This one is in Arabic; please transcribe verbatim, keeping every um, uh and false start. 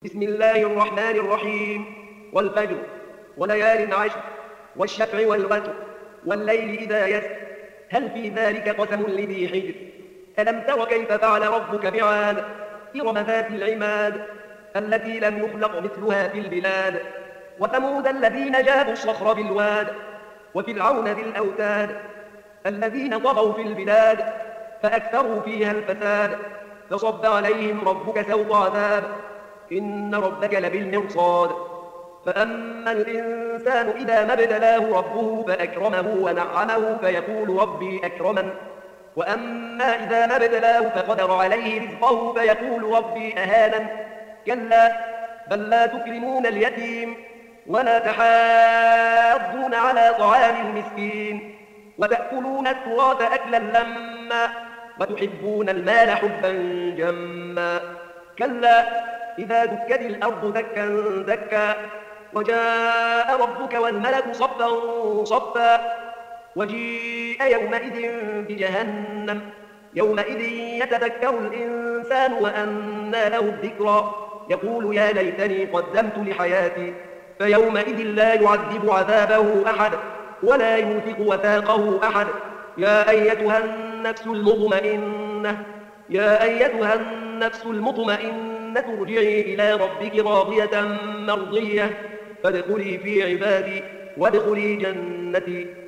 بسم الله الرحمن الرحيم. والفجر وليال عشر والشفع والوتر والليل إذا يسر هل في ذلك قسم لذي حجر. ألم تر كيف فعل ربك بعاد إرم ذات العماد التي لم يخلق مثلها في البلاد. وثمود الذين جابوا الصخر بالواد وفرعون ذي الأوتاد الذين طغوا في البلاد فأكثروا فيها الفساد فصب عليهم ربك سوط عذاب إن ربك لبالمرصاد. فأما الإنسان إذا ما ابتلاه ربه فأكرمه ونعمه فيقول ربي أكرمن وأما إذا ما ابتلاه فقدر عليه رزقه فيقول ربي أهانن. كلا بل لا تكرمون اليتيم ولا تحاضون على طعام المسكين وتأكلون التراث أكلا لما وتحبون المال حبا جما. كلا إذا دكت الأرض دكا دكا وجاء ربك والملك صفا صفا وجيء يومئذ بجهنم يومئذ يتذكر الإنسان وأنى له الذكرى يقول يا ليتني قدمت لحياتي فيومئذ لا يعذب عذابه أحد ولا يوثق وثاقه أحد. يا أيتها النفس المطمئنة يا أيتها النفس المطمئنة ترجعي إلى ربك راضية مرضية فادخلي في عبادي وادخلي جنتي